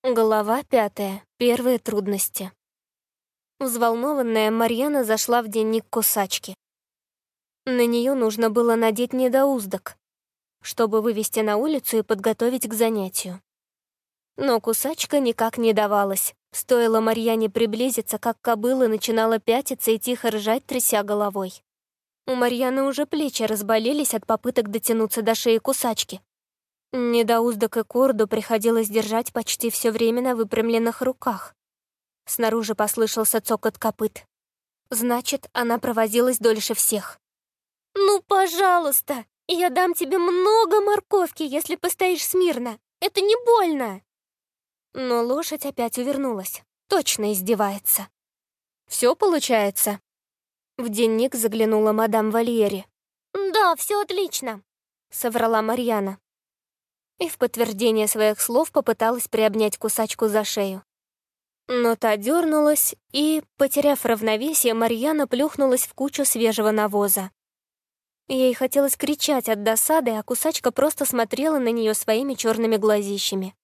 Глава 5. Первые трудности. Взволнованная Марьяна зашла в дневник кусачки. На нее нужно было надеть недоуздок, чтобы вывести на улицу и подготовить к занятию. Но кусачка никак не давалась. Стоило Марьяне приблизиться, как кобыла начинала пятиться и тихо ржать, тряся головой. У Марьяны уже плечи разболелись от попыток дотянуться до шеи кусачки. Недоуздок и корду приходилось держать почти все время на выпрямленных руках. Снаружи послышался цокот копыт. Значит, она провозилась дольше всех. «Ну, пожалуйста, я дам тебе много морковки, если постоишь смирно. Это не больно!» Но лошадь опять увернулась. Точно издевается. «Все получается?» В дневник заглянула мадам Вальери. «Да, все отлично», — соврала Марьяна. И в подтверждение своих слов попыталась приобнять кусачку за шею. Но та дернулась, и, потеряв равновесие, Марьяна плюхнулась в кучу свежего навоза. Ей хотелось кричать от досады, а кусачка просто смотрела на нее своими черными глазищами.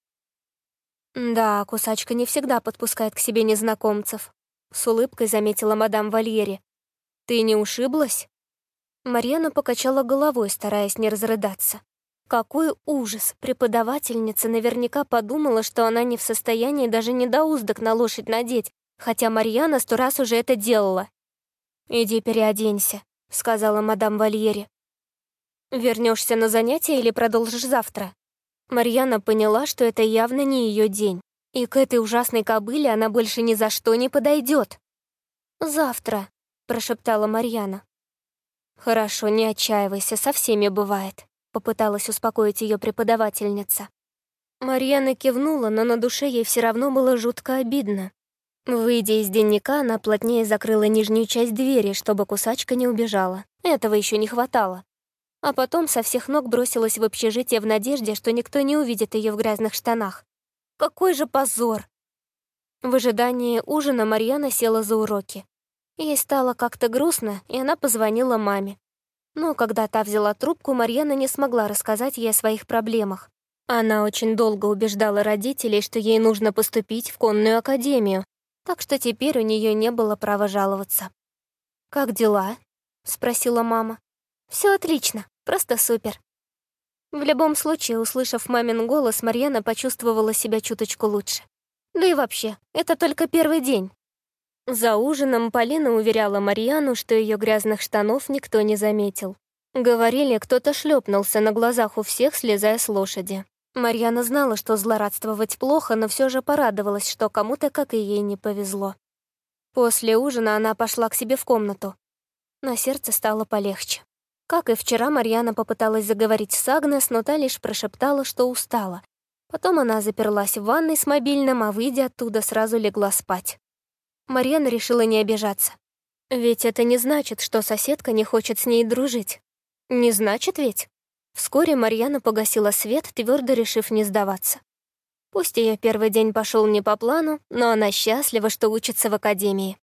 «Да, кусачка не всегда подпускает к себе незнакомцев», — с улыбкой заметила мадам Вальери. «Ты не ушиблась?» Марьяна покачала головой, стараясь не разрыдаться. Какой ужас! Преподавательница наверняка подумала, что она не в состоянии даже недоуздок на лошадь надеть, хотя Марьяна 100 раз уже это делала. «Иди переоденься», — сказала мадам Вальери. «Вернешься на занятия или продолжишь завтра?» Марьяна поняла, что это явно не ее день, и к этой ужасной кобыле она больше ни за что не подойдет. «Завтра», — прошептала Марьяна. «Хорошо, не отчаивайся, со всеми бывает», — попыталась успокоить ее преподавательница. Марьяна кивнула, но на душе ей все равно было жутко обидно. Выйдя из дневника, она плотнее закрыла нижнюю часть двери, чтобы кусачка не убежала. Этого еще не хватало. А потом со всех ног бросилась в общежитие в надежде, что никто не увидит ее в грязных штанах. Какой же позор! В ожидании ужина Марьяна села за уроки. Ей стало как-то грустно, и она позвонила маме. Но когда та взяла трубку, Марьяна не смогла рассказать ей о своих проблемах. Она очень долго убеждала родителей, что ей нужно поступить в конную академию, так что теперь у нее не было права жаловаться. «Как дела?» — спросила мама. «Все отлично, просто супер». В любом случае, услышав мамин голос, Марьяна почувствовала себя чуточку лучше. Да и вообще, это только первый день. За ужином Полина уверяла Марьяну, что ее грязных штанов никто не заметил. Говорили, кто-то шлепнулся на глазах у всех, слезая с лошади. Марьяна знала, что злорадствовать плохо, но все же порадовалась, что кому-то, как и ей, не повезло. После ужина она пошла к себе в комнату. На сердце стало полегче. Как и вчера, Марьяна попыталась заговорить с Агнес, но та лишь прошептала, что устала. Потом она заперлась в ванной с мобильным, а, выйдя оттуда, сразу легла спать. Марьяна решила не обижаться. Ведь это не значит, что соседка не хочет с ней дружить. Не значит ведь? Вскоре Марьяна погасила свет, твердо решив не сдаваться. Пусть ее первый день пошел не по плану, но она счастлива, что учится в академии.